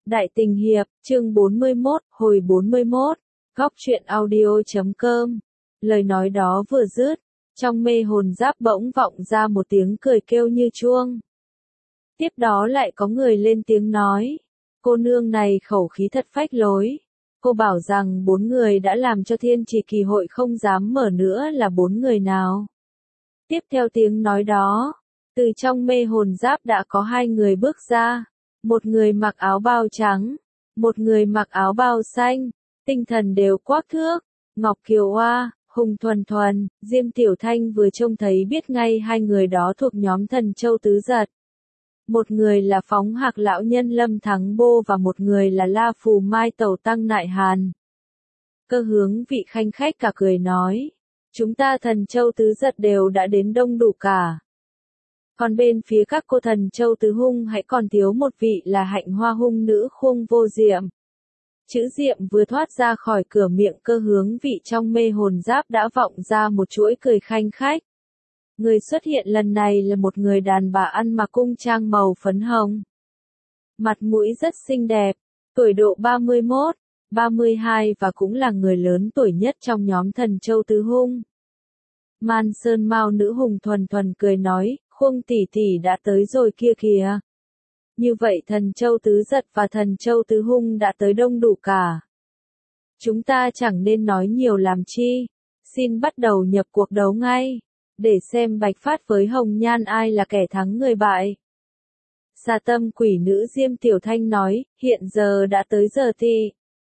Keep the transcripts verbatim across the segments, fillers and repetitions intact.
Đại tình hiệp, chương bốn mươi mốt, hồi bốn mươi mốt, góc truyện audio chấm com. Lời nói đó vừa dứt, trong mê hồn giáp bỗng vọng ra một tiếng cười kêu như chuông. Tiếp đó lại có người lên tiếng nói, cô nương này khẩu khí thật phách lối. Cô bảo rằng bốn người đã làm cho thiên trì kỳ hội không dám mở nữa là bốn người nào. Tiếp theo tiếng nói đó, từ trong mê hồn giáp đã có hai người bước ra. Một người mặc áo bào trắng, một người mặc áo bào xanh, tinh thần đều quắc thước, Ngọc Kiều Hoa, Hùng Thuần Thuần, Diêm Tiểu Thanh vừa trông thấy biết ngay hai người đó thuộc nhóm Thần Châu Tứ Giật. Một người là Phóng Hạc lão nhân Lâm Thắng Bô và một người là La Phù Mai Tẩu Tăng Nại Hàn. Cơ Hướng vị khanh khách cả cười nói, chúng ta Thần Châu Tứ Giật đều đã đến đông đủ cả. Còn bên phía các cô Thần Châu Tứ Hung hãy còn thiếu một vị là Hạnh Hoa hung nữ Khuông Vô Diệm. Chữ Diệm vừa thoát ra khỏi cửa miệng Cơ Hướng vị trong mê hồn giáp đã vọng ra một chuỗi cười khanh khách. Người xuất hiện lần này là một người đàn bà ăn mặc cung trang màu phấn hồng. Mặt mũi rất xinh đẹp, tuổi độ ba mươi mốt, ba mươi hai và cũng là người lớn tuổi nhất trong nhóm Thần Châu Tứ Hung. Man Sơn Mao nữ Hùng Thuần Thuần cười nói, Khuông tỷ tỷ đã tới rồi kia kìa. Như vậy Thần Châu Tứ Giật và Thần Châu Tứ Hung đã tới đông đủ cả. Chúng ta chẳng nên nói nhiều làm chi, xin bắt đầu nhập cuộc đấu ngay, để xem Bạch Phát với Hồng Nhan ai là kẻ thắng người bại. Xà Tâm quỷ nữ Diêm Tiểu Thanh nói, hiện giờ đã tới giờ thì.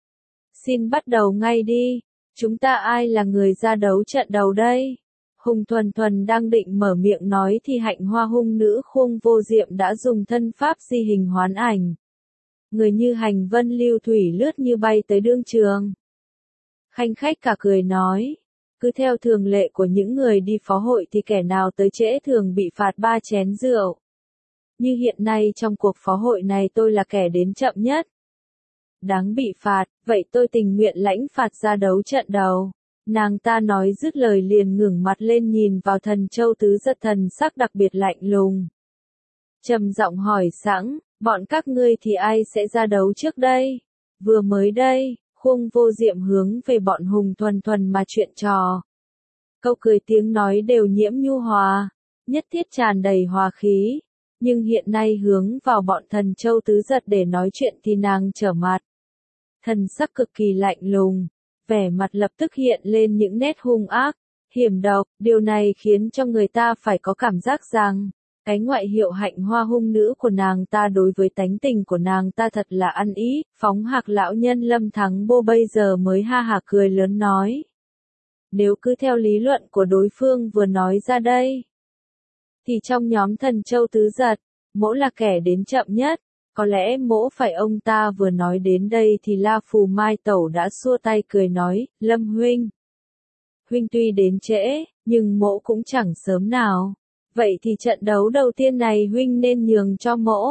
Xin bắt đầu ngay đi, chúng ta ai là người ra đấu trận đầu đây? Hùng Thuần Thuần đang định mở miệng nói thì Hạnh Hoa hung nữ Khuông Vô Diệm đã dùng thân pháp di hình hoán ảnh. Người như hành vân lưu thủy lướt như bay tới đương trường. Khanh khách cả cười nói, cứ theo thường lệ của những người đi phó hội thì kẻ nào tới trễ thường bị phạt ba chén rượu. Như hiện nay trong cuộc phó hội này tôi là kẻ đến chậm nhất. Đáng bị phạt, vậy tôi tình nguyện lãnh phạt ra đấu trận đầu. Nàng ta nói dứt lời liền ngẩng mặt lên nhìn vào Thần Châu Tứ Giật, thần sắc đặc biệt lạnh lùng. Trầm giọng hỏi sẵn, bọn các ngươi thì ai sẽ ra đấu trước đây? Vừa mới đây, Khuông Vô Diệm hướng về bọn Hùng Thuần Thuần mà chuyện trò. Câu cười tiếng nói đều nhiễm nhu hòa, nhất thiết tràn đầy hòa khí. Nhưng hiện nay hướng vào bọn Thần Châu Tứ Giật để nói chuyện thì nàng trở mặt. Thần sắc cực kỳ lạnh lùng. Vẻ mặt lập tức hiện lên những nét hung ác, hiểm độc, điều này khiến cho người ta phải có cảm giác rằng, cái ngoại hiệu Hạnh Hoa hung nữ của nàng ta đối với tánh tình của nàng ta thật là ăn ý. Phóng Hạc lão nhân Lâm Thắng Bô bây giờ mới ha hả cười lớn nói. Nếu cứ theo lý luận của đối phương vừa nói ra đây, thì trong nhóm Thần Châu Tứ Giật, mỗ là kẻ đến chậm nhất. Có lẽ mỗ phải ông ta vừa nói đến đây thì La Phù Mai Tẩu đã xua tay cười nói, Lâm huynh. Huynh tuy đến trễ, nhưng mỗ cũng chẳng sớm nào. Vậy thì trận đấu đầu tiên này huynh nên nhường cho mỗ.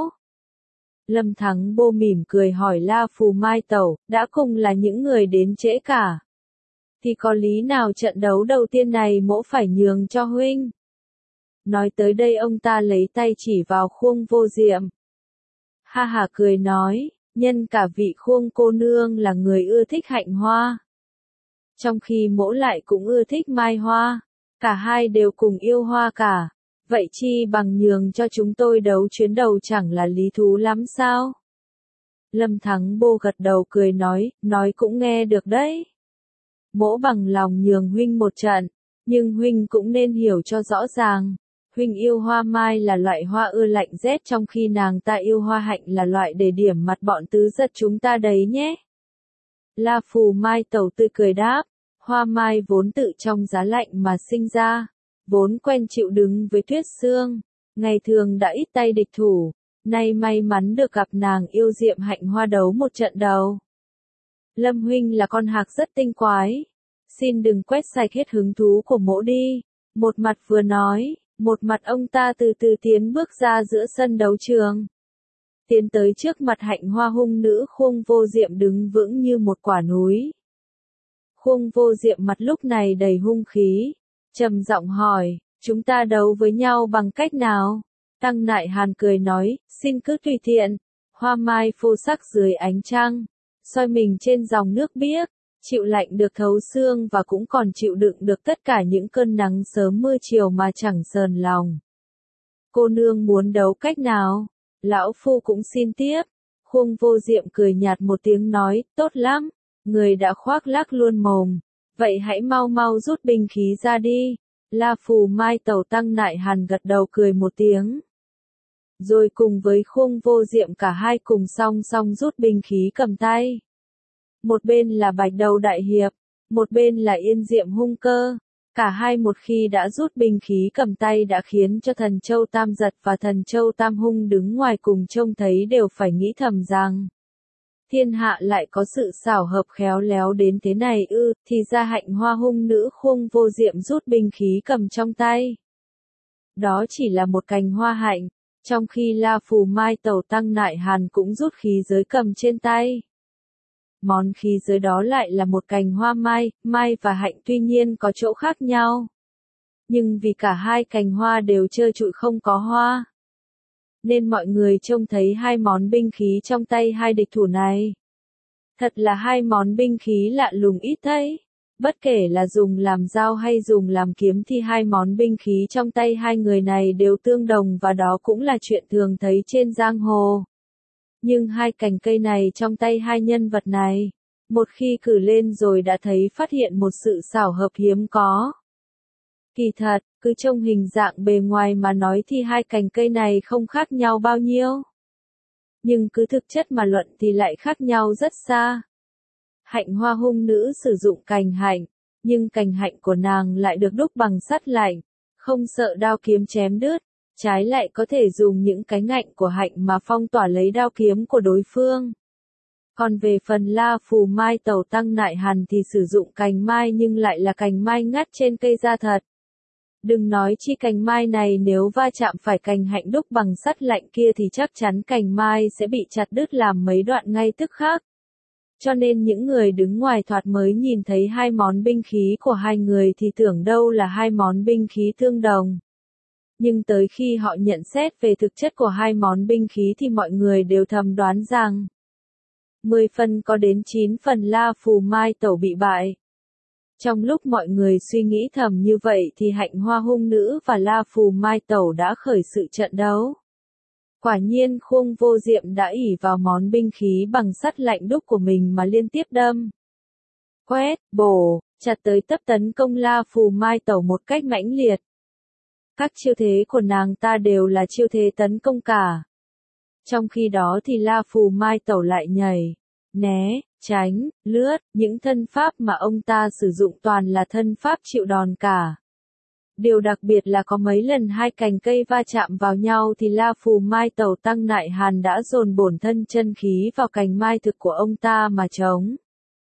Lâm Thắng Bô mỉm cười hỏi La Phù Mai Tẩu, đã cùng là những người đến trễ cả. Thì có lý nào trận đấu đầu tiên này mỗ phải nhường cho huynh? Nói tới đây ông ta lấy tay chỉ vào Khuông Vô Diệm. Ha ha cười nói, nhân cả vị Khuông cô nương là người ưa thích Hạnh Hoa. Trong khi mỗ lại cũng ưa thích Mai Hoa, cả hai đều cùng yêu hoa cả, vậy chi bằng nhường cho chúng tôi đấu chuyến đầu chẳng là lý thú lắm sao? Lâm Thắng Bô gật đầu cười nói, nói cũng nghe được đấy. Mỗ bằng lòng nhường huynh một trận, nhưng huynh cũng nên hiểu cho rõ ràng. Huynh yêu hoa mai là loại hoa ưa lạnh rét trong khi nàng ta yêu hoa hạnh là loại để điểm mặt bọn tứ giật chúng ta đấy nhé. La Phù Mai Tẩu tươi cười đáp, hoa mai vốn tự trong giá lạnh mà sinh ra, vốn quen chịu đứng với tuyết sương, ngày thường đã ít tay địch thủ, nay may mắn được gặp nàng yêu Diệm Hạnh Hoa đấu một trận đầu. Lâm huynh là con hạc rất tinh quái, xin đừng quét sạch hết hứng thú của mỗ đi. Một mặt vừa nói, một mặt ông ta từ từ tiến bước ra giữa sân đấu trường. Tiến tới trước mặt Hạnh Hoa hung nữ Khuông Vô Diệm đứng vững như một quả núi. Khuông Vô Diệm mặt lúc này đầy hung khí, trầm giọng hỏi, chúng ta đấu với nhau bằng cách nào? Tăng Nại Hàn cười nói, xin cứ tùy tiện. Hoa mai phô sắc dưới ánh trăng, soi mình trên dòng nước biếc, chịu lạnh được thấu xương và cũng còn chịu đựng được tất cả những cơn nắng sớm mưa chiều mà chẳng sờn lòng. Cô nương muốn đấu cách nào? Lão phu cũng xin tiếp. Khuông Vô Diệm cười nhạt một tiếng nói, tốt lắm, người đã khoác lác luôn mồm. Vậy hãy mau mau rút binh khí ra đi. La Phù Mai Tẩu Tăng Nại Hàn gật đầu cười một tiếng. Rồi cùng với Khuông Vô Diệm cả hai cùng song song rút binh khí cầm tay. Một bên là Bạch Đầu Đại Hiệp, một bên là Yên Diệm Hung Cơ. Cả hai một khi đã rút binh khí cầm tay đã khiến cho Thần Châu Tam Giật và Thần Châu Tam Hung đứng ngoài cùng trông thấy đều phải nghĩ thầm rằng thiên hạ lại có sự xảo hợp khéo léo đến thế này ư, thì ra Hạnh Hoa hung nữ Khuông Vô Diệm rút binh khí cầm trong tay. Đó chỉ là một cành hoa hạnh, trong khi La Phù Mai Tẩu Tăng Nại Hàn cũng rút khí giới cầm trên tay. Món khí giới đó lại là một cành hoa mai, mai và hạnh tuy nhiên có chỗ khác nhau. Nhưng vì cả hai cành hoa đều trơ trụi không có hoa, nên mọi người trông thấy hai món binh khí trong tay hai địch thủ này. Thật là hai món binh khí lạ lùng ít thấy. Bất kể là dùng làm dao hay dùng làm kiếm thì hai món binh khí trong tay hai người này đều tương đồng và đó cũng là chuyện thường thấy trên giang hồ. Nhưng hai cành cây này trong tay hai nhân vật này, một khi cử lên rồi đã thấy phát hiện một sự xảo hợp hiếm có. Kỳ thật, cứ trông hình dạng bề ngoài mà nói thì hai cành cây này không khác nhau bao nhiêu. Nhưng cứ thực chất mà luận thì lại khác nhau rất xa. Hạnh Hoa hung nữ sử dụng cành hạnh, nhưng cành hạnh của nàng lại được đúc bằng sắt lạnh, không sợ đao kiếm chém đứt, trái lại có thể dùng những cái ngạnh của hạnh mà phong tỏa lấy đao kiếm của đối phương. Còn về phần La Phù Mai Tẩu Tăng Nại Hàn thì sử dụng cành mai nhưng lại là cành mai ngắt trên cây da thật. Đừng nói chi cành mai này nếu va chạm phải cành hạnh đúc bằng sắt lạnh kia thì chắc chắn cành mai sẽ bị chặt đứt làm mấy đoạn ngay tức khắc. Cho nên những người đứng ngoài thoạt mới nhìn thấy hai món binh khí của hai người thì tưởng đâu là hai món binh khí tương đồng. Nhưng tới khi họ nhận xét về thực chất của hai món binh khí thì mọi người đều thầm đoán rằng mười phần có đến chín phần La Phù Mai Tẩu bị bại. Trong lúc mọi người suy nghĩ thầm như vậy thì Hạnh Hoa hung nữ và La Phù Mai Tẩu đã khởi sự trận đấu. Quả nhiên Khuông Vô Diệm đã ỷ vào món binh khí bằng sắt lạnh đúc của mình mà liên tiếp đâm, quét, bổ, chặt tới tấp tấn công La Phù Mai Tẩu một cách mãnh liệt. Các chiêu thế của nàng ta đều là chiêu thế tấn công cả. Trong khi đó thì La Phù Mai Tẩu lại nhảy, né, tránh, lướt, những thân pháp mà ông ta sử dụng toàn là thân pháp chịu đòn cả. Điều đặc biệt là có mấy lần hai cành cây va chạm vào nhau thì La Phù Mai Tẩu Tăng Nại Hàn đã dồn bổn thân chân khí vào cành mai thực của ông ta mà chống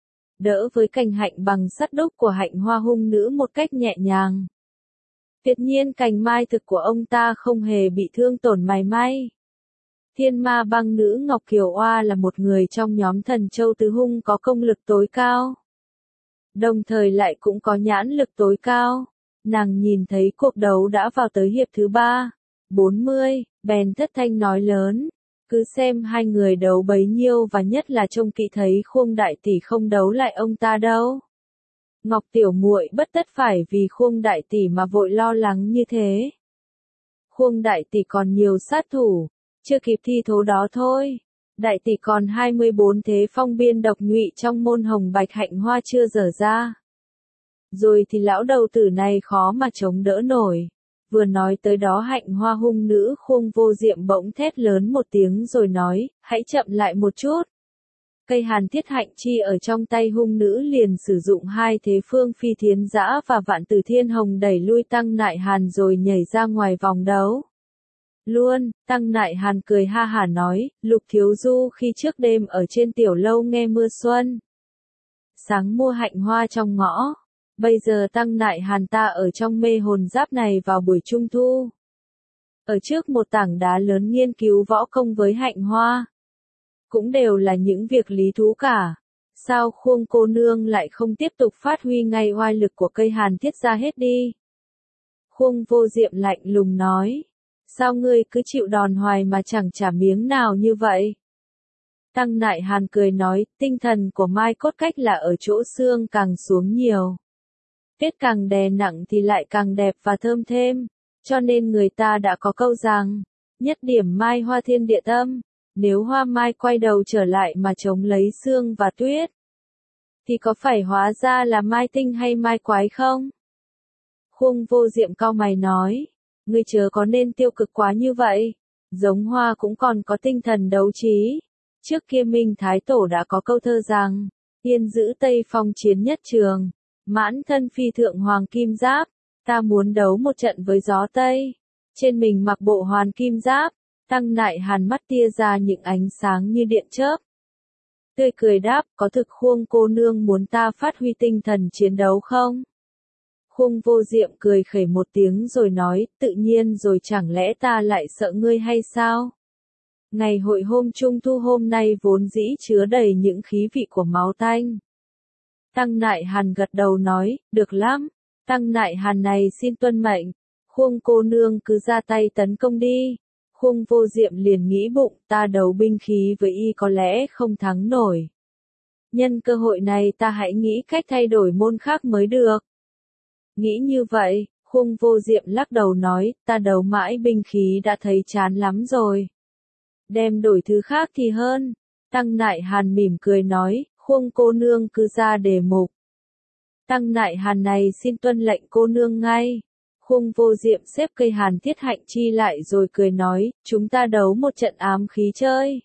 đỡ với cành hạnh bằng sắt đúc của Hạnh Hoa hung nữ một cách nhẹ nhàng. Tuyệt nhiên cành mai thực của ông ta không hề bị thương tổn mảy may. Thiên ma băng nữ Ngọc Kiều Oa là một người trong nhóm Thần Châu Tứ Hung có công lực tối cao, đồng thời lại cũng có nhãn lực tối cao. Nàng nhìn thấy cuộc đấu đã vào tới hiệp thứ ba, bốn mươi, bèn thất thanh nói lớn, cứ xem hai người đấu bấy nhiêu và nhất là trông kỹ thấy Khuông đại tỷ không đấu lại ông ta đâu. Ngọc tiểu muội bất tất phải vì Khuông đại tỷ mà vội lo lắng như thế. Khuông đại tỷ còn nhiều sát thủ, chưa kịp thi thố đó thôi. Đại tỷ còn hai mươi bốn thế phong biên độc nhụy trong môn hồng bạch hạnh hoa chưa dở ra. Rồi thì lão đầu tử này khó mà chống đỡ nổi. Vừa nói tới đó Hạnh Hoa hung nữ Khuông Vô Diệm bỗng thét lớn một tiếng rồi nói, hãy chậm lại một chút. Cây hàn thiết hạnh chi ở trong tay hung nữ liền sử dụng hai thế phương phi thiến dã và vạn tử thiên hồng đẩy lui Tăng Nại Hàn rồi nhảy ra ngoài vòng đấu. Luôn, Tăng Nại Hàn cười ha hả nói, Lục thiếu du khi trước đêm ở trên tiểu lâu nghe mưa xuân, sáng mua hạnh hoa trong ngõ. Bây giờ Tăng Nại Hàn ta ở trong mê hồn giáp này vào buổi trung thu. Ở trước một tảng đá lớn nghiên cứu võ công với hạnh hoa. Cũng đều là những việc lý thú cả. Sao Khuông cô nương lại không tiếp tục phát huy ngay oai lực của cây hàn thiết ra hết đi? Khuông Vô Diệm lạnh lùng nói. Sao ngươi cứ chịu đòn hoài mà chẳng trả miếng nào như vậy? Tăng Nại Hàn cười nói, tinh thần của mai cốt cách là ở chỗ xương càng xuống nhiều. Tuyết càng đè nặng thì lại càng đẹp và thơm thêm, cho nên người ta đã có câu rằng, nhất điểm mai hoa thiên địa tâm, nếu hoa mai quay đầu trở lại mà chống lấy sương và tuyết, thì có phải hóa ra là mai tinh hay mai quái không? Khung Vô Diệm cau mày nói, ngươi chớ có nên tiêu cực quá như vậy, giống hoa cũng còn có tinh thần đấu trí. Trước kia Minh Thái Tổ đã có câu thơ rằng, yên giữ Tây Phong chiến nhất trường, mãn thân phi thượng hoàng kim giáp, ta muốn đấu một trận với gió Tây. Trên mình mặc bộ hoàn kim giáp, Tăng Nại Hàn mắt tia ra những ánh sáng như điện chớp. Tươi cười đáp, có thực Khuông cô nương muốn ta phát huy tinh thần chiến đấu không? Khung Vô Diệm cười khẩy một tiếng rồi nói, tự nhiên rồi, chẳng lẽ ta lại sợ ngươi hay sao? Ngày hội hôm trung thu hôm nay vốn dĩ chứa đầy những khí vị của máu tanh. Tăng Nại Hàn gật đầu nói, được lắm, Tăng Nại Hàn này xin tuân mệnh, Khuông cô nương cứ ra tay tấn công đi. Khung Vô Diệm liền nghĩ bụng, ta đấu binh khí với y có lẽ không thắng nổi. Nhân cơ hội này ta hãy nghĩ cách thay đổi môn khác mới được. Nghĩ như vậy, Khung Vô Diệm lắc đầu nói, ta đấu mãi binh khí đã thấy chán lắm rồi. Đem đổi thứ khác thì hơn. Tăng Nại Hàn mỉm cười nói, Khung cô nương cứ ra đề mục. Tăng Nại Hàn này xin tuân lệnh cô nương ngay. Khung Vô Diệm xếp cây hàn thiết hạnh chi lại rồi cười nói, chúng ta đấu một trận ám khí chơi.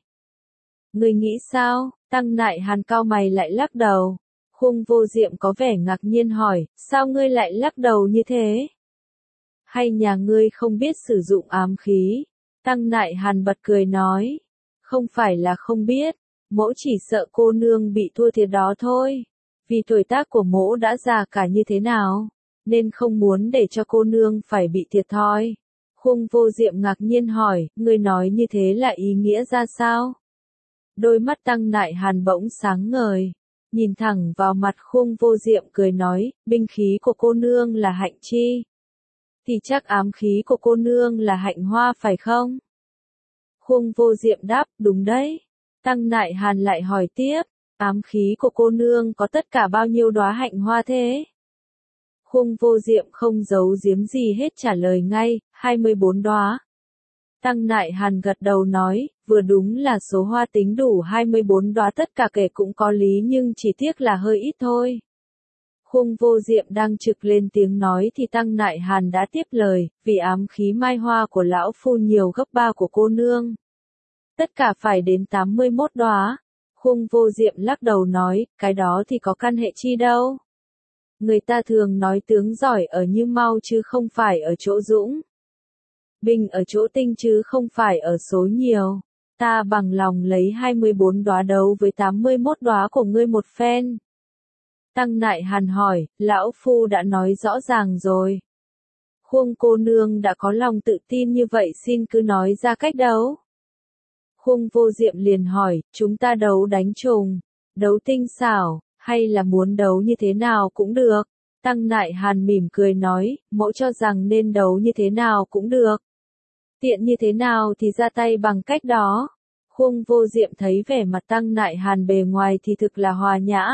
Người nghĩ sao? Tăng Nại Hàn cau mày lại lắc đầu. Khung Vô Diệm có vẻ ngạc nhiên hỏi, sao ngươi lại lắc đầu như thế? Hay nhà ngươi không biết sử dụng ám khí? Tăng Nại Hàn bật cười nói, không phải là không biết, mỗ chỉ sợ cô nương bị thua thiệt đó thôi. Vì tuổi tác của mỗ đã già cả như thế nào, nên không muốn để cho cô nương phải bị thiệt thòi. Khung Vô Diệm ngạc nhiên hỏi, ngươi nói như thế là ý nghĩa ra sao? Đôi mắt Tăng Nại Hàn bỗng sáng ngời, nhìn thẳng vào mặt Khung Vô Diệm cười nói, binh khí của cô nương là hạnh chi? Thì chắc ám khí của cô nương là hạnh hoa phải không? Khung Vô Diệm đáp, đúng đấy. Tăng Nại Hàn lại hỏi tiếp, ám khí của cô nương có tất cả bao nhiêu đóa hạnh hoa thế? Khung Vô Diệm không giấu giếm gì hết trả lời ngay, hai mươi bốn đóa. Tăng Nại Hàn gật đầu nói, vừa đúng là số hoa tính đủ hai mươi bốn đóa, tất cả kể cũng có lý, nhưng chỉ tiếc là hơi ít thôi. Khung Vô Diệm đang trực lên tiếng nói thì Tăng Nại Hàn đã tiếp lời, vì ám khí mai hoa của lão phu nhiều gấp ba của cô nương. Tất cả phải đến tám mươi mốt đóa. Khung Vô Diệm lắc đầu nói, cái đó thì có căn hệ chi đâu. Người ta thường nói tướng giỏi ở Như Mau chứ không phải ở chỗ dũng. Binh ở chỗ tinh chứ không phải ở số nhiều. Ta bằng lòng lấy hai mươi bốn đóa đấu với tám mươi mốt đóa của ngươi một phen. Tăng Nại Hàn hỏi, lão phu đã nói rõ ràng rồi. Khung cô nương đã có lòng tự tin như vậy, xin cứ nói ra cách đấu. Khung Vô Diệm liền hỏi, chúng ta đấu đánh trùng, đấu tinh xảo, hay là muốn đấu như thế nào cũng được. Tăng Nại Hàn mỉm cười nói, mỗ cho rằng nên đấu như thế nào cũng được. Tiện như thế nào thì ra tay bằng cách đó. Khung Vô Diệm thấy vẻ mặt Tăng Nại Hàn bề ngoài thì thực là hòa nhã,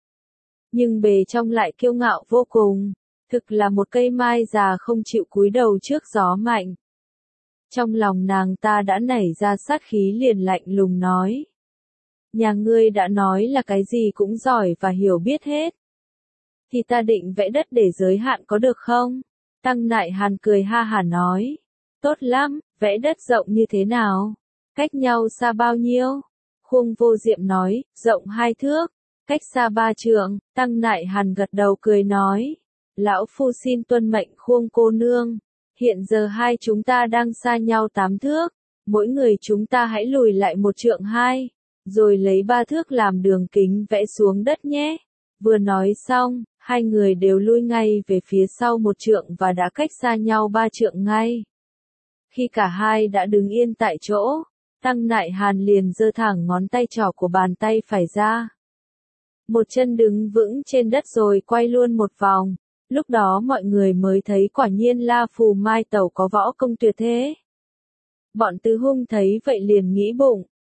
nhưng bề trong lại kiêu ngạo vô cùng, thực là một cây mai già không chịu cúi đầu trước gió mạnh. Trong lòng nàng ta đã nảy ra sát khí, liền lạnh lùng nói, nhà ngươi đã nói là cái gì cũng giỏi và hiểu biết hết, thì ta định vẽ đất để giới hạn có được không? Tăng Nại Hàn cười ha hả nói, tốt lắm, vẽ đất rộng như thế nào? Cách nhau xa bao nhiêu? Khung Vô Diệm nói, rộng hai thước, cách xa ba trượng. Tăng Nại Hàn gật đầu cười nói, lão phu xin tuân mệnh Khung cô nương. Hiện giờ hai chúng ta đang xa nhau tám thước, mỗi người chúng ta hãy lùi lại một trượng hai, rồi lấy ba thước làm đường kính vẽ xuống đất nhé. Vừa nói xong, hai người đều lui ngay về phía sau một trượng và đã cách xa nhau ba trượng ngay. Khi cả hai đã đứng yên tại chỗ, Tăng Nại Hàn liền giơ thẳng ngón tay trỏ của bàn tay phải ra. Một chân đứng vững trên đất rồi quay luôn một vòng. Lúc đó mọi người mới thấy quả nhiên La Phù Mai Tẩu có võ công tuyệt thế. Bọn Tứ Hung thấy vậy liền nghĩ bụng,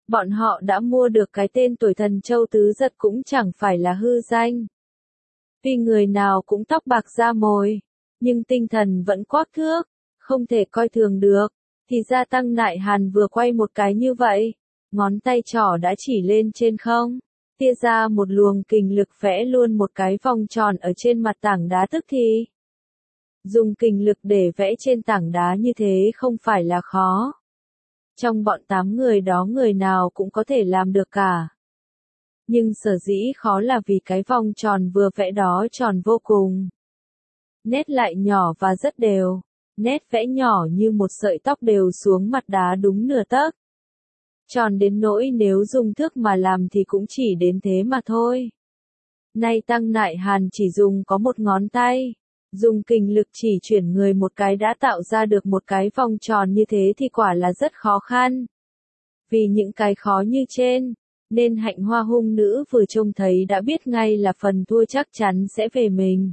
Bọn họ đã mua được cái tên tuổi thần châu tứ giật cũng chẳng phải là hư danh. Tuy người nào cũng tóc bạc da mồi, nhưng tinh thần vẫn quắc thước, không thể coi thường được. Thì ra Tăng Nại Hàn vừa quay một cái như vậy, ngón tay trỏ đã chỉ lên trên không, tia ra một luồng kình lực vẽ luôn một cái vòng tròn ở trên mặt tảng đá tức thì. Dùng kình lực để vẽ trên tảng đá như thế không phải là khó. Trong bọn tám người đó người nào cũng có thể làm được cả. Nhưng sở dĩ khó là vì cái vòng tròn vừa vẽ đó tròn vô cùng. Nét lại nhỏ và rất đều. Nét vẽ nhỏ như một sợi tóc đều xuống mặt đá đúng nửa tấc. Tròn đến nỗi nếu dùng thước mà làm thì cũng chỉ đến thế mà thôi. Nay Tăng Nại Hàn chỉ dùng có một ngón tay. Dùng kình lực chỉ chuyển người một cái đã tạo ra được một cái vòng tròn như thế thì quả là rất khó khăn. Vì những cái khó như trên, nên Hạnh Hoa hung nữ vừa trông thấy đã biết ngay là phần thua chắc chắn sẽ về mình.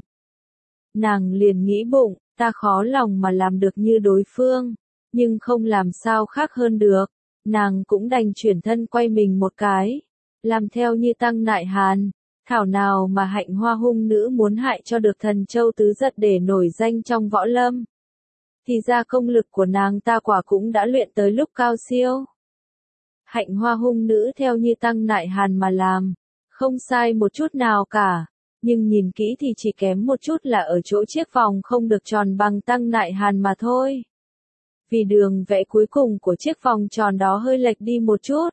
Nàng liền nghĩ bụng, ta khó lòng mà làm được như đối phương, nhưng không làm sao khác hơn được. Nàng cũng đành chuyển thân quay mình một cái, làm theo như Tăng Nại Hàn. Thảo nào mà Hạnh Hoa hung nữ muốn hại cho được thần châu tứ giật để nổi danh trong võ lâm. Thì ra công lực của nàng ta quả cũng đã luyện tới lúc cao siêu. Hạnh Hoa hung nữ theo như Tăng Nại Hàn mà làm, không sai một chút nào cả, nhưng nhìn kỹ thì chỉ kém một chút là ở chỗ chiếc vòng không được tròn bằng Tăng Nại Hàn mà thôi. Vì đường vẽ cuối cùng của chiếc vòng tròn đó hơi lệch đi một chút.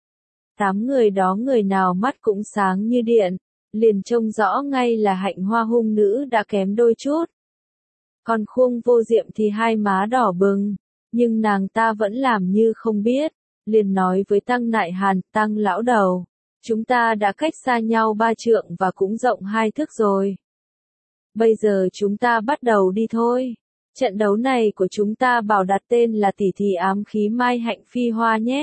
Tám người đó người nào mắt cũng sáng như điện, liền trông rõ ngay là Hạnh Hoa hung nữ đã kém đôi chút. Còn Khương Vô Diệm thì hai má đỏ bừng, nhưng nàng ta vẫn làm như không biết, liền nói với Tăng Nại Hàn, Tăng lão đầu, chúng ta đã cách xa nhau ba trượng và cũng rộng hai thước rồi. Bây giờ chúng ta bắt đầu đi thôi. Trận đấu này của chúng ta bảo đặt tên là tỷ thí ám khí Mai Hạnh Phi Hoa nhé.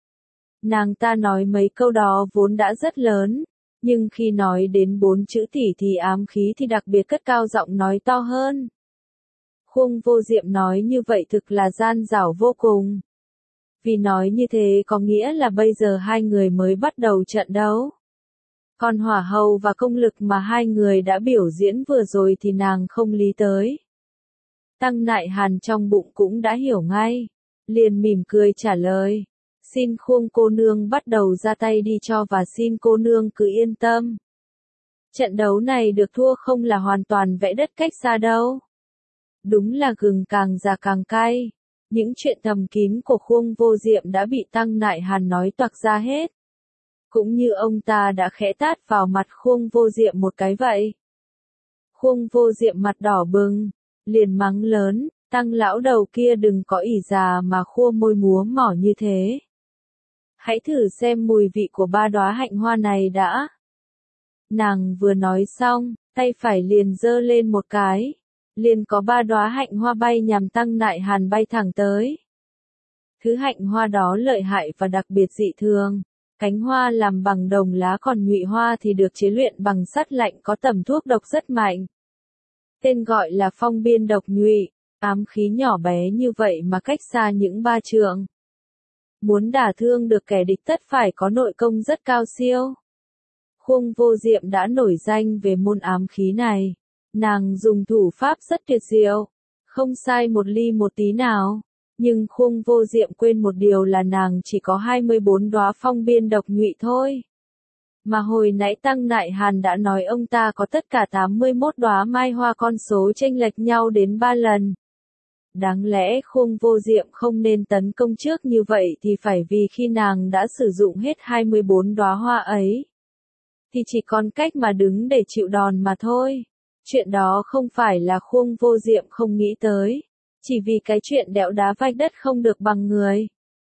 Nàng ta nói mấy câu đó vốn đã rất lớn, nhưng khi nói đến bốn chữ tỷ thí ám khí thì đặc biệt cất cao giọng nói to hơn. Khương Vô Diệm nói như vậy thực là gian dảo vô cùng. Vì nói như thế có nghĩa là bây giờ hai người mới bắt đầu trận đấu. Còn hỏa hầu và công lực mà hai người đã biểu diễn vừa rồi thì nàng không lý tới. Tăng Nại Hàn trong bụng cũng đã hiểu ngay, liền mỉm cười trả lời. Xin Khương cô nương bắt đầu ra tay đi cho và xin cô nương cứ yên tâm. Trận đấu này được thua không là hoàn toàn vẽ đất cách xa đâu. Đúng là gừng càng già càng cay. Những chuyện thầm kín của Khương Vô Diệm đã bị Tăng Nại Hàn nói toạc ra hết. Cũng như ông ta đã khẽ tát vào mặt Khương Vô Diệm một cái vậy. Khương Vô Diệm mặt đỏ bừng, liền mắng lớn, Tăng lão đầu kia đừng có ỷ già mà khua môi múa mỏ như thế. Hãy thử xem mùi vị của ba đóa hạnh hoa này đã. Nàng vừa nói xong, tay phải liền giơ lên một cái. Liền có ba đóa hạnh hoa bay nhằm Tăng Nại Hàn bay thẳng tới. Thứ hạnh hoa đó lợi hại và đặc biệt dị thường. Cánh hoa làm bằng đồng lá còn nhụy hoa thì được chế luyện bằng sắt lạnh có tẩm thuốc độc rất mạnh. Tên gọi là phong biên độc nhụy, ám khí nhỏ bé như vậy mà cách xa những ba trượng. Muốn đả thương được kẻ địch tất phải có nội công rất cao siêu. Khương Vô Diệm đã nổi danh về môn ám khí này. Nàng dùng thủ pháp rất tuyệt diệu, không sai một ly một tí nào. Nhưng Khương Vô Diệm quên một điều là nàng chỉ có hai mươi bốn đóa phong biên độc nhụy thôi. Mà hồi nãy Tăng Nại Hàn đã nói ông ta có tất cả tám mươi mốt đóa mai hoa, con số chênh lệch nhau đến ba lần. Đáng lẽ Khương Vô Diệm không nên tấn công trước như vậy thì phải vì khi nàng đã sử dụng hết hai mươi bốn đóa hoa ấy, thì chỉ còn cách mà đứng để chịu đòn mà thôi. Chuyện đó không phải là Khương Vô Diệm không nghĩ tới, chỉ vì cái chuyện đẽo đá vạch đất không được bằng người.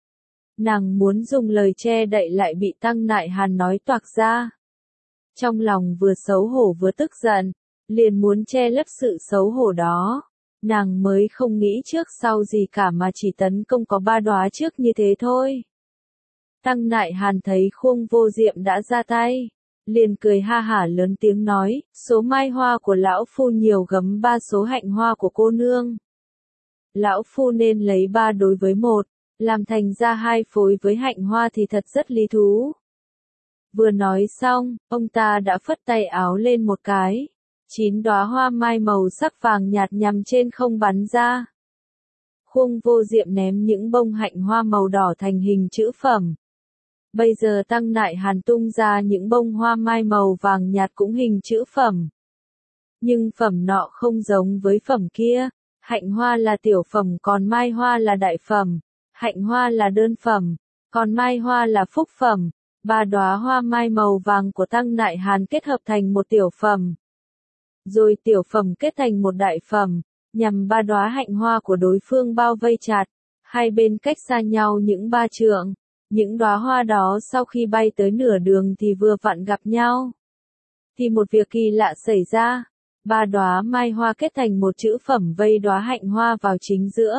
Nàng muốn dùng lời che đậy lại bị Tăng Nại Hàn nói toạc ra. Trong lòng vừa xấu hổ vừa tức giận, liền muốn che lấp sự xấu hổ đó. Nàng mới không nghĩ trước sau gì cả mà chỉ tấn công có ba đóa trước như thế thôi. Tăng Nại Hàn thấy Khương Vô Diệm đã ra tay, liền cười ha hả lớn tiếng nói, số mai hoa của lão phu nhiều gấm ba số hạnh hoa của cô nương. Lão phu nên lấy ba đối với một, làm thành ra hai phối với hạnh hoa thì thật rất lý thú. Vừa nói xong, ông ta đã phất tay áo lên một cái. Chín đóa hoa mai màu sắc vàng nhạt nhằm trên không bắn ra. Khuông Vô Diệm ném những bông hạnh hoa màu đỏ thành hình chữ phẩm. Bây giờ Tăng Nại Hàn tung ra những bông hoa mai màu vàng nhạt cũng hình chữ phẩm. Nhưng phẩm nọ không giống với phẩm kia. Hạnh hoa là tiểu phẩm còn mai hoa là đại phẩm. Hạnh hoa là đơn phẩm, còn mai hoa là phúc phẩm. Ba đóa hoa mai màu vàng của Tăng Nại Hàn kết hợp thành một tiểu phẩm. Rồi tiểu phẩm kết thành một đại phẩm, nhằm ba đóa hạnh hoa của đối phương bao vây chặt, hai bên cách xa nhau những ba trượng. Những đóa hoa đó sau khi bay tới nửa đường thì vừa vặn gặp nhau. Thì một việc kỳ lạ xảy ra, ba đóa mai hoa kết thành một chữ phẩm vây đóa hạnh hoa vào chính giữa.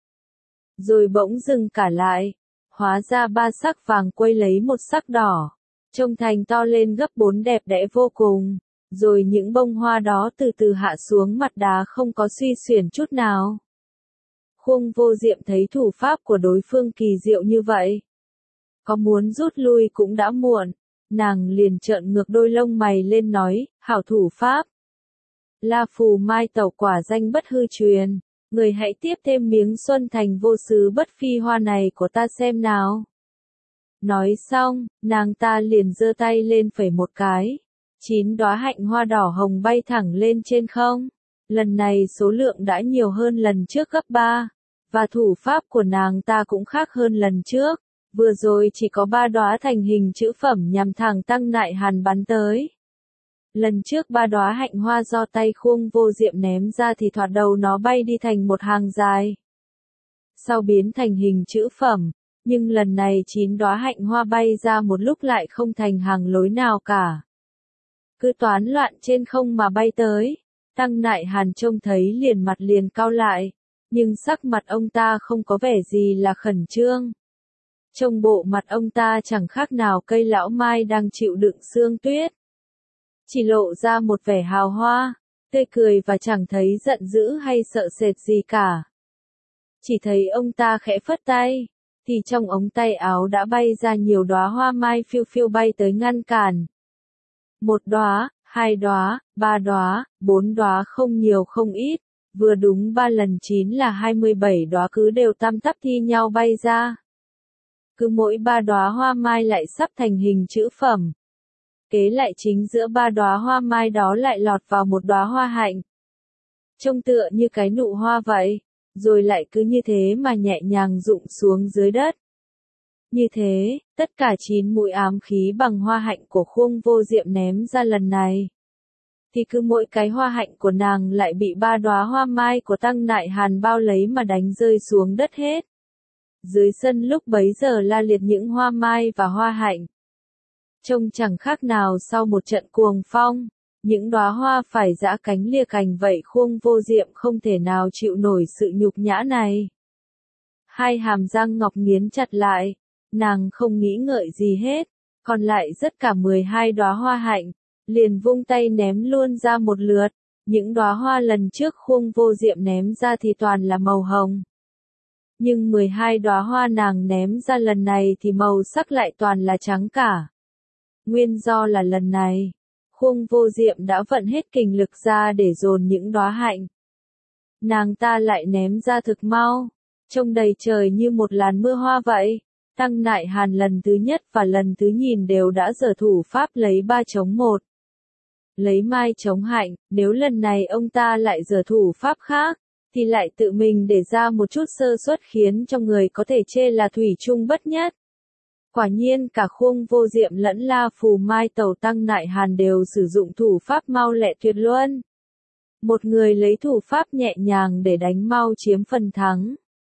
Rồi bỗng dừng cả lại, hóa ra ba sắc vàng quây lấy một sắc đỏ, trông thành to lên gấp bốn đẹp đẽ vô cùng. Rồi những bông hoa đó từ từ hạ xuống mặt đá không có suy xuyển chút nào. Khuông Vô Diệm thấy thủ pháp của đối phương kỳ diệu như vậy. Có muốn rút lui cũng đã muộn, nàng liền trợn ngược đôi lông mày lên nói, hảo thủ pháp. La Phù Mai Tẩu quả danh bất hư truyền, người hãy tiếp thêm miếng xuân thành vô xứ bất phi hoa này của ta xem nào. Nói xong, nàng ta liền giơ tay lên phẩy một cái. Chín đóa hạnh hoa đỏ hồng bay thẳng lên trên không. Lần này số lượng đã nhiều hơn lần trước gấp ba. Và thủ pháp của nàng ta cũng khác hơn lần trước. Vừa rồi chỉ có ba đóa thành hình chữ phẩm nhằm thẳng Tăng Nại Hàn bắn tới. Lần trước ba đóa hạnh hoa do tay Khuông Vô Diệm ném ra thì thoạt đầu nó bay đi thành một hàng dài. Sau biến thành hình chữ phẩm, nhưng lần này chín đóa hạnh hoa bay ra một lúc lại không thành hàng lối nào cả. Cứ toán loạn trên không mà bay tới. Tăng Nại Hàn trông thấy liền mặt liền cau lại, nhưng sắc mặt ông ta không có vẻ gì là khẩn trương. Trông bộ mặt ông ta chẳng khác nào cây lão mai đang chịu đựng sương tuyết. Chỉ lộ ra một vẻ hào hoa, tươi cười và chẳng thấy giận dữ hay sợ sệt gì cả. Chỉ thấy ông ta khẽ phất tay, thì trong ống tay áo đã bay ra nhiều đóa hoa mai phiêu phiêu bay tới ngăn cản. Một đóa, hai đóa, ba đóa, bốn đóa không nhiều không ít, vừa đúng ba lần chín là hai mươi bảy đóa cứ đều tăm tắp thi nhau bay ra. Cứ mỗi ba đóa hoa mai lại sắp thành hình chữ phẩm. Kế lại chính giữa ba đóa hoa mai đó lại lọt vào một đóa hoa hạnh. Trông tựa như cái nụ hoa vậy, rồi lại cứ như thế mà nhẹ nhàng rụng xuống dưới đất. Như thế, tất cả chín mũi ám khí bằng hoa hạnh của Khuông Vô Diệm ném ra lần này. Thì cứ mỗi cái hoa hạnh của nàng lại bị ba đóa hoa mai của Tăng Nại Hàn bao lấy mà đánh rơi xuống đất hết. Dưới sân lúc bấy giờ la liệt những hoa mai và hoa hạnh. Trông chẳng khác nào sau một trận cuồng phong, những đóa hoa phải giã cánh lìa cành vậy. Khuông Vô Diệm không thể nào chịu nổi sự nhục nhã này. Hai hàm răng ngọc nghiến chặt lại, nàng không nghĩ ngợi gì hết, còn lại rất cả mười hai đóa hoa hạnh, liền vung tay ném luôn ra một lượt. Những đóa hoa lần trước Khuông Vô Diệm ném ra thì toàn là màu hồng. Nhưng mười hai đóa hoa nàng ném ra lần này thì màu sắc lại toàn là trắng cả. Nguyên do là lần này, Khuông Vô Diệm đã vận hết kình lực ra để dồn những đóa hạnh. Nàng ta lại ném ra thực mau, trông đầy trời như một làn mưa hoa vậy. Tăng Nại Hàn lần thứ nhất và lần thứ nhìn đều đã giở thủ pháp lấy ba chống một. Lấy mai chống hạnh, nếu lần này ông ta lại giở thủ pháp khác, thì lại tự mình để ra một chút sơ suất khiến cho người có thể chê là thủy chung bất nhất. Quả nhiên cả Khuông Vô Diệm lẫn La Phù Mai Tẩu Tăng Nại Hàn đều sử dụng thủ pháp mau lẹ tuyệt luân. Một người lấy thủ pháp nhẹ nhàng để đánh mau chiếm phần thắng.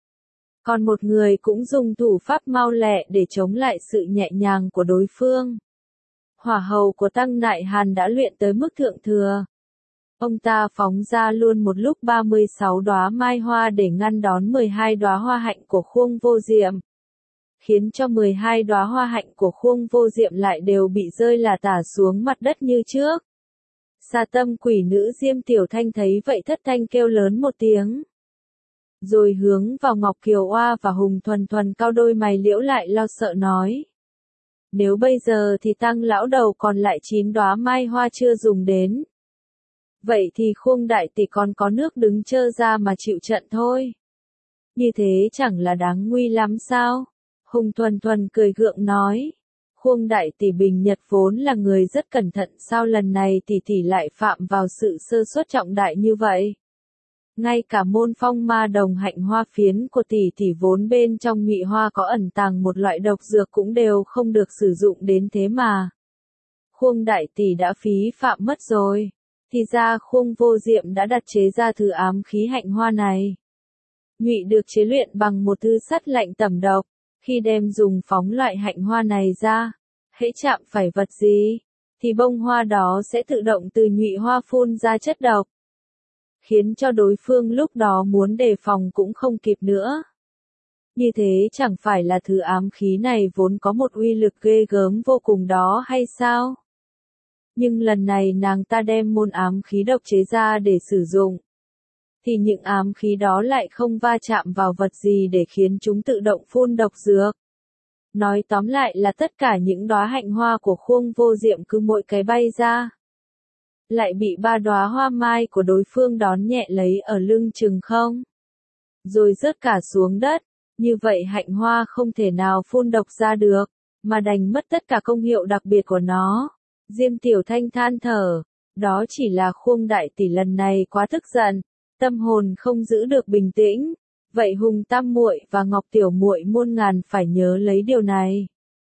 Còn một người cũng dùng thủ pháp mau lẹ để chống lại sự nhẹ nhàng của đối phương. Hỏa hầu của Tăng Nại Hàn đã luyện tới mức thượng thừa. Ông ta phóng ra luôn một lúc ba mươi sáu đóa mai hoa để ngăn đón mười hai đóa hoa hạnh của Khuông Vô Diệm. Khiến cho mười hai đóa hoa hạnh của Khuông Vô Diệm lại đều bị rơi là tả xuống mặt đất như trước. Xà Tâm quỷ nữ Diêm Tiểu Thanh thấy vậy thất thanh kêu lớn một tiếng. Rồi hướng vào Ngọc Kiều Oa và Hùng Thuần Thuần cau đôi mày liễu lại lo sợ nói. Nếu bây giờ thì Tăng lão đầu còn lại chín đóa mai hoa chưa dùng đến. Vậy thì Khuông đại tỷ còn có nước đứng trơ ra mà chịu trận thôi. Như thế chẳng là đáng nguy lắm sao? Hùng Thuần Thuần cười gượng nói. Khuông đại tỷ Bình Nhật vốn là người rất cẩn thận, sao lần này tỷ tỷ lại phạm vào sự sơ suất trọng đại như vậy? Ngay cả môn phong ma đồng hạnh hoa phiến của tỷ tỷ vốn bên trong nhụy hoa có ẩn tàng một loại độc dược cũng đều không được sử dụng đến thế mà. Khuông đại tỷ đã phí phạm mất rồi. Thì ra Khuông Vô Diệm đã đặt chế ra thứ ám khí hạnh hoa này. Nhụy được chế luyện bằng một thứ sắt lạnh tẩm độc. Khi đem dùng phóng loại hạnh hoa này ra, hễ chạm phải vật gì, thì bông hoa đó sẽ tự động từ nhụy hoa phun ra chất độc, khiến cho đối phương lúc đó muốn đề phòng cũng không kịp nữa. Như thế chẳng phải là thứ ám khí này vốn có một uy lực ghê gớm vô cùng đó hay sao? Nhưng lần này nàng ta đem môn ám khí độc chế ra để sử dụng, thì những ám khí đó lại không va chạm vào vật gì để khiến chúng tự động phun độc dược. Nói tóm lại là tất cả những đóa hạnh hoa của Khuông Vô Diệm cứ mỗi cái bay ra, lại bị ba đóa hoa mai của đối phương đón nhẹ lấy ở lưng chừng không, rồi rớt cả xuống đất. Như vậy hạnh hoa không thể nào phun độc ra được, mà đành mất tất cả công hiệu đặc biệt của nó. Diêm Tiểu Thanh than thở, đó chỉ là Khuông đại tỷ lần này quá tức giận, tâm hồn không giữ được bình tĩnh. Vậy Hùng Tam muội và Ngọc Tiểu muội muôn ngàn phải nhớ lấy điều này.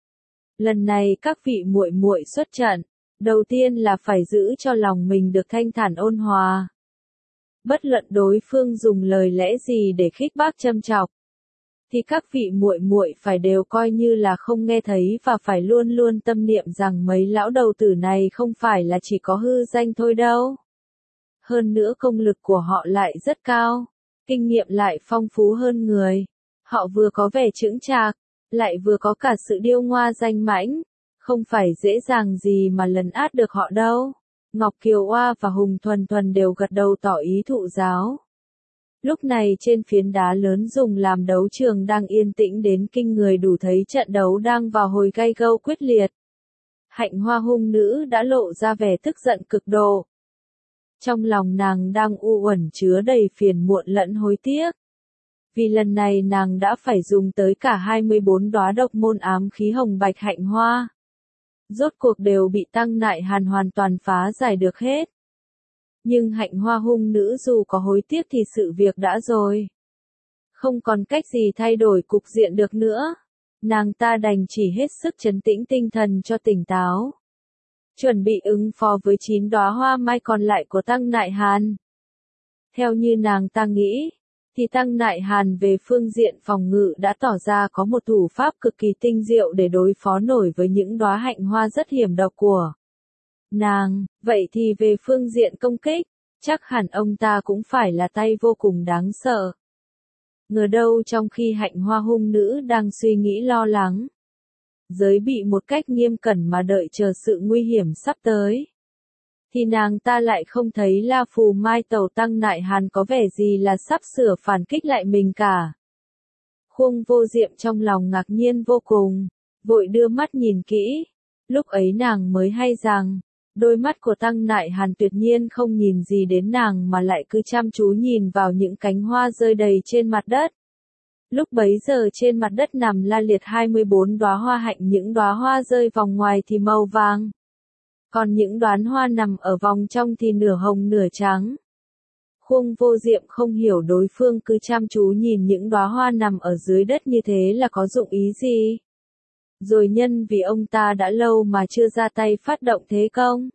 Lần này các vị muội muội xuất trận, đầu tiên là phải giữ cho lòng mình được thanh thản ôn hòa. Bất luận đối phương dùng lời lẽ gì để khích bác châm chọc, thì các vị muội muội phải đều coi như là không nghe thấy và phải luôn luôn tâm niệm rằng mấy lão đầu tử này không phải là chỉ có hư danh thôi đâu. Hơn nữa công lực của họ lại rất cao, kinh nghiệm lại phong phú hơn người. Họ vừa có vẻ chững chạc, lại vừa có cả sự điêu ngoa danh mãnh, không phải dễ dàng gì mà lấn át được họ đâu. Ngọc Kiều Oa và Hùng Thuần Thuần đều gật đầu tỏ ý thụ giáo. Lúc này trên phiến đá lớn dùng làm đấu trường đang yên tĩnh đến kinh người, đủ thấy trận đấu đang vào hồi gay gâu quyết liệt. Hạnh hoa hung nữ đã lộ ra vẻ tức giận cực độ. Trong lòng nàng đang u uẩn chứa đầy phiền muộn lẫn hối tiếc. Vì lần này nàng đã phải dùng tới cả hai mươi bốn đóa độc môn ám khí hồng bạch hạnh hoa. Rốt cuộc đều bị Tăng Nại Hàn hoàn toàn phá giải được hết. Nhưng hạnh hoa hung nữ dù có hối tiếc thì sự việc đã rồi. Không còn cách gì thay đổi cục diện được nữa. Nàng ta đành chỉ hết sức trấn tĩnh tinh thần cho tỉnh táo, chuẩn bị ứng phó với chín đóa hoa mai còn lại của Tăng Nại Hàn. Theo như nàng ta nghĩ, thì Tăng Nại Hàn về phương diện phòng ngự đã tỏ ra có một thủ pháp cực kỳ tinh diệu để đối phó nổi với những đóa hạnh hoa rất hiểm độc của nàng. Vậy thì về phương diện công kích, chắc hẳn ông ta cũng phải là tay vô cùng đáng sợ. Ngờ đâu trong khi hạnh hoa hung nữ đang suy nghĩ lo lắng, giới bị một cách nghiêm cẩn mà đợi chờ sự nguy hiểm sắp tới, thì nàng ta lại không thấy La Phù Mai Tàu Tăng Nại Hàn có vẻ gì là sắp sửa phản kích lại mình cả. Khuông Vô Diệm trong lòng ngạc nhiên vô cùng, vội đưa mắt nhìn kỹ. Lúc ấy nàng mới hay rằng, đôi mắt của Tăng Nại Hàn tuyệt nhiên không nhìn gì đến nàng mà lại cứ chăm chú nhìn vào những cánh hoa rơi đầy trên mặt đất. Lúc bấy giờ trên mặt đất nằm la liệt hai mươi bốn đóa hoa hạnh, những đóa hoa rơi vòng ngoài thì màu vàng, còn những đóa hoa nằm ở vòng trong thì nửa hồng nửa trắng. Khuông Vô Diệm không hiểu đối phương cứ chăm chú nhìn những đóa hoa nằm ở dưới đất như thế là có dụng ý gì. Rồi nhân vì ông ta đã lâu mà chưa ra tay phát động thế công,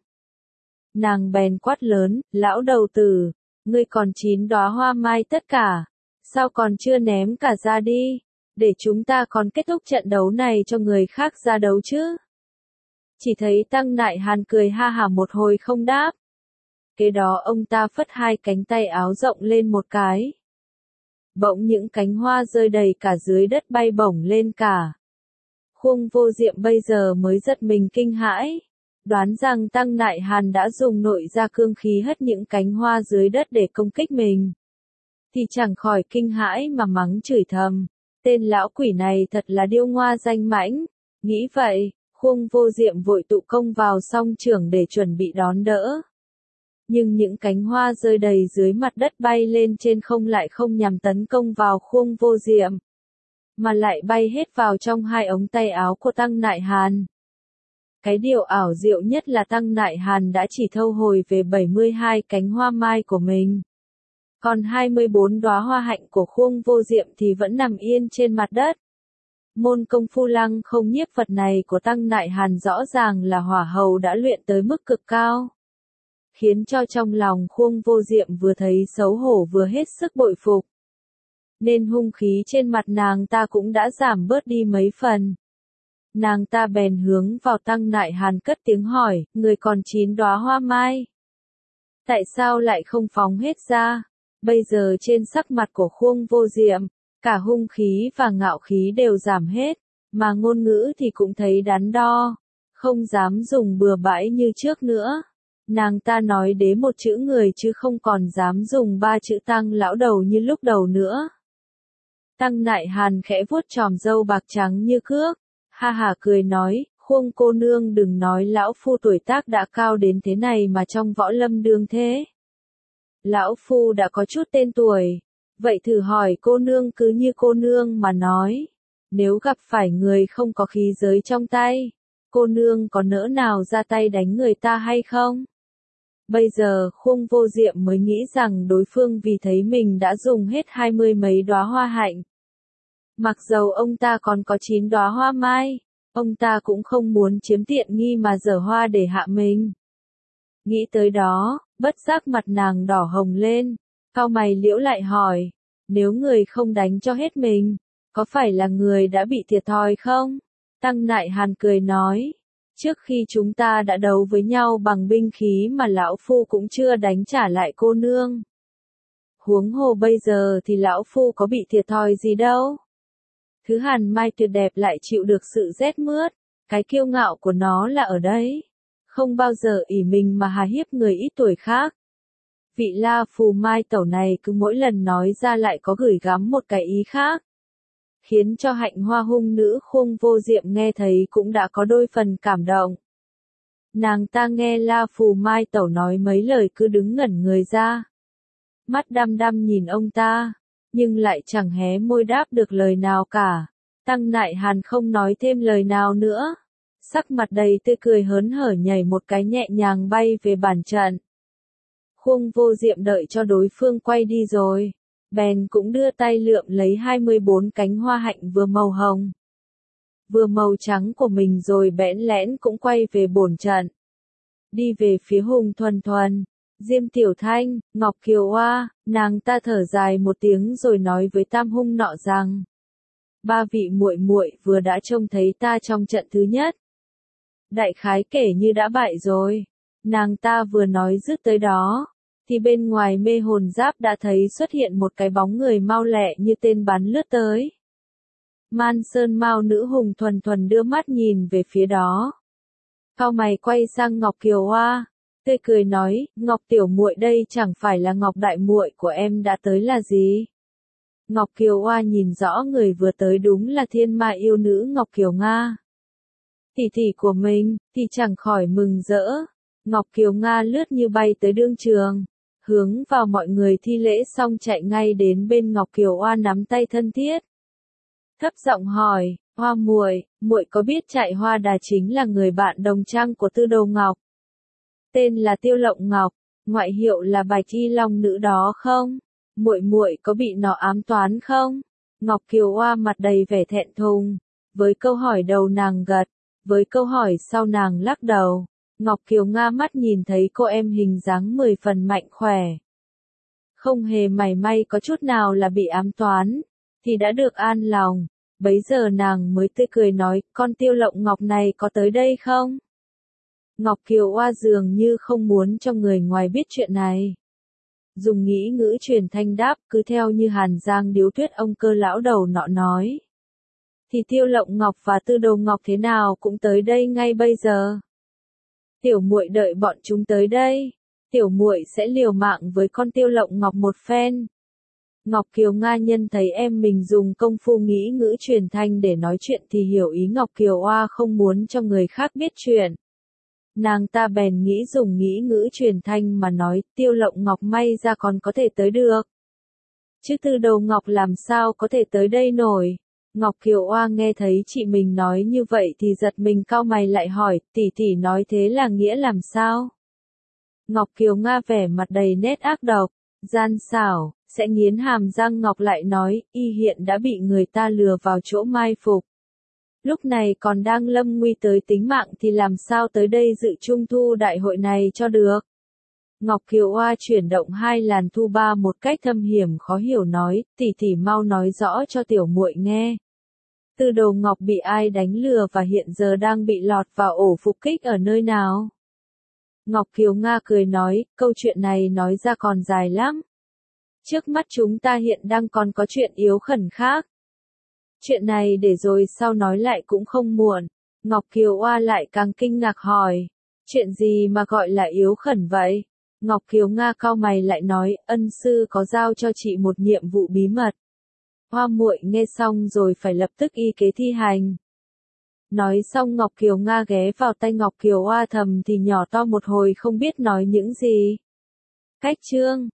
nàng bèn quát lớn, lão đầu tử, ngươi còn chín đóa hoa mai tất cả, sao còn chưa ném cả ra đi, để chúng ta còn kết thúc trận đấu này cho người khác ra đấu chứ. Chỉ thấy Tăng Nại Hàn cười ha hả một hồi không đáp. Kế đó ông ta phất hai cánh tay áo rộng lên một cái. Bỗng những cánh hoa rơi đầy cả dưới đất bay bổng lên cả. Khuông Vô Diệm bây giờ mới giật mình kinh hãi, đoán rằng Tăng Nại Hàn đã dùng nội gia cương khí hất những cánh hoa dưới đất để công kích mình. thì chẳng khỏi kinh hãi mà mắng chửi thầm. Tên lão quỷ này thật là điêu ngoa danh mãnh. Nghĩ vậy, Khuông Vô Diệm vội tụ công vào song trưởng để chuẩn bị đón đỡ. Nhưng những cánh hoa rơi đầy dưới mặt đất bay lên trên không lại không nhằm tấn công vào Khuông Vô Diệm, mà lại bay hết vào trong hai ống tay áo của Tăng Nại Hàn. Cái điều ảo diệu nhất là Tăng Nại Hàn đã chỉ thâu hồi về bảy mươi hai cánh hoa mai của mình. Còn hai mươi bốn đóa hoa hạnh của Khuông Vô Diệm thì vẫn nằm yên trên mặt đất. Môn công phu lăng không nhiếp Phật này của Tăng Nại Hàn rõ ràng là hỏa hầu đã luyện tới mức cực cao. Khiến cho trong lòng Khuông Vô Diệm vừa thấy xấu hổ vừa hết sức bội phục. Nên hung khí trên mặt nàng ta cũng đã giảm bớt đi mấy phần. Nàng ta bèn hướng vào Tăng Nại Hàn cất tiếng hỏi, người còn chín đóa hoa mai. Tại sao lại không phóng hết ra? Bây giờ trên sắc mặt của Khuông Vô Diệm, cả hung khí và ngạo khí đều giảm hết, mà ngôn ngữ thì cũng thấy đắn đo, không dám dùng bừa bãi như trước nữa. Nàng ta nói đế một chữ người chứ không còn dám dùng ba chữ Tăng lão đầu như lúc đầu nữa. Tăng Nại Hàn khẽ vuốt chòm râu bạc trắng như cước, ha hả cười nói, Khuông cô nương đừng nói lão phu tuổi tác đã cao đến thế này mà trong võ lâm đương thế. Lão phu đã có chút tên tuổi, vậy thử hỏi cô nương cứ như cô nương mà nói, nếu gặp phải người không có khí giới trong tay, cô nương có nỡ nào ra tay đánh người ta hay không? Bây giờ Khuông Vô Diệm mới nghĩ rằng đối phương vì thấy mình đã dùng hết hai mươi mấy đóa hoa hạnh. Mặc dầu ông ta còn có chín đóa hoa mai, ông ta cũng không muốn chiếm tiện nghi mà giở hoa để hạ mình. Nghĩ tới đó, bất giác mặt nàng đỏ hồng lên, cau mày liễu lại hỏi, nếu người không đánh cho hết mình, có phải là người đã bị thiệt thòi không? Tăng Nại Hàn cười nói, trước khi chúng ta đã đấu với nhau bằng binh khí mà lão phu cũng chưa đánh trả lại cô nương. Huống hồ bây giờ thì lão phu có bị thiệt thòi gì đâu. Thứ hàn mai tuyệt đẹp lại chịu được sự rét mướt, cái kiêu ngạo của nó là ở đấy. Không bao giờ ỷ mình mà hà hiếp người ít tuổi khác. Vị La Phù Mai tẩu này cứ mỗi lần nói ra lại có gửi gắm một cái ý khác. Khiến cho hạnh hoa hung nữ Khuông Vô Diệm nghe thấy cũng đã có đôi phần cảm động. Nàng ta nghe La Phù Mai tẩu nói mấy lời cứ đứng ngẩn người ra. Mắt đăm đăm nhìn ông ta, nhưng lại chẳng hé môi đáp được lời nào cả. Tăng Nại Hàn không nói thêm lời nào nữa. Sắc mặt đầy tươi cười hớn hở nhảy một cái nhẹ nhàng bay về bàn trận. Khuông Vô Diệm đợi cho đối phương quay đi rồi, bèn cũng đưa tay lượm lấy hai mươi bốn cánh hoa hạnh vừa màu hồng, vừa màu trắng của mình rồi bẽn lẽn cũng quay về bổn trận. Đi về phía Hùng Thuần Thuần, Diêm Tiểu Thanh, Ngọc Kiều Oa, nàng ta thở dài một tiếng rồi nói với Tam Hung nọ rằng: ba vị muội muội vừa đã trông thấy ta trong trận thứ nhất. Đại khái kể như đã bại rồi. Nàng ta vừa nói dứt tới đó, thì bên ngoài mê hồn giáp đã thấy xuất hiện một cái bóng người mau lẹ như tên bắn lướt tới. Man Sơn Mao nữ Hùng Thuần Thuần đưa mắt nhìn về phía đó. Cau mày quay sang Ngọc Kiều Oa, tươi cười nói, Ngọc tiểu muội đây chẳng phải là Ngọc đại muội của em đã tới là gì? Ngọc Kiều Oa nhìn rõ người vừa tới đúng là thiên ma yêu nữ Ngọc Kiều Nga. Tỷ tỷ của mình, thì chẳng khỏi mừng rỡ. Ngọc Kiều Nga lướt như bay tới đương trường, hướng vào mọi người thi lễ xong chạy ngay đến bên Ngọc Kiều Oa nắm tay thân thiết. Thấp giọng hỏi, Hoa muội, muội có biết Trại Hoa Đà chính là người bạn đồng trang của Tư Đồ Ngọc? Tên là Tiêu Lộng Ngọc, ngoại hiệu là Bạch Y Long nữ đó không? Muội muội có bị nó ám toán không? Ngọc Kiều Oa mặt đầy vẻ thẹn thùng, với câu hỏi đầu nàng gật, với câu hỏi sau nàng lắc đầu. Ngọc Kiều Nga mắt nhìn thấy cô em hình dáng mười phần mạnh khỏe, không hề mảy may có chút nào là bị ám toán, thì đã được an lòng. Bấy giờ nàng mới tươi cười nói, con Tiêu Lộng Ngọc này có tới đây không? Ngọc Kiều Oa dường như không muốn cho người ngoài biết chuyện này. Dùng nghĩ ngữ truyền thanh đáp, cứ theo như Hàn Giang điếu thuyết ông Cơ lão đầu nọ nói. Thì Tiêu Lộng Ngọc và Tư Đồ Ngọc thế nào cũng tới đây ngay bây giờ. Tiểu muội đợi bọn chúng tới đây, tiểu muội sẽ liều mạng với con Tiêu Lộng Ngọc một phen. Ngọc Kiều Nga nhân thấy em mình dùng công phu nghĩ ngữ truyền thanh để nói chuyện thì hiểu ý Ngọc Kiều Oa không muốn cho người khác biết chuyện. Nàng ta bèn nghĩ dùng nghĩ ngữ truyền thanh mà nói, Tiêu Lộng Ngọc may ra còn có thể tới được. Chứ Tư Đầu Ngọc làm sao có thể tới đây nổi. Ngọc Kiều Oa nghe thấy chị mình nói như vậy thì giật mình cau mày lại hỏi, tỷ tỷ nói thế là nghĩa làm sao? Ngọc Kiều Nga vẻ mặt đầy nét ác độc, gian xảo, sẽ nghiến hàm răng Ngọc lại nói, y hiện đã bị người ta lừa vào chỗ mai phục. Lúc này còn đang lâm nguy tới tính mạng thì làm sao tới đây dự trung thu đại hội này cho được. Ngọc Kiều Oa chuyển động hai làn thu ba một cách thâm hiểm khó hiểu nói, tỷ tỷ mau nói rõ cho tiểu muội nghe. Tư Đầu Ngọc bị ai đánh lừa và hiện giờ đang bị lọt vào ổ phục kích ở nơi nào? Ngọc Kiều Nga cười nói, câu chuyện này nói ra còn dài lắm. Trước mắt chúng ta hiện đang còn có chuyện yếu khẩn khác. Chuyện này để rồi sau nói lại cũng không muộn. Ngọc Kiều Oa lại càng kinh ngạc hỏi, chuyện gì mà gọi là yếu khẩn vậy? Ngọc Kiều Nga cau mày lại nói, ân sư có giao cho chị một nhiệm vụ bí mật. Hoa muội nghe xong rồi phải lập tức y kế thi hành. Nói xong Ngọc Kiều Nga ghé vào tay Ngọc Kiều Oa thầm thì nhỏ to một hồi không biết nói những gì. Cách chương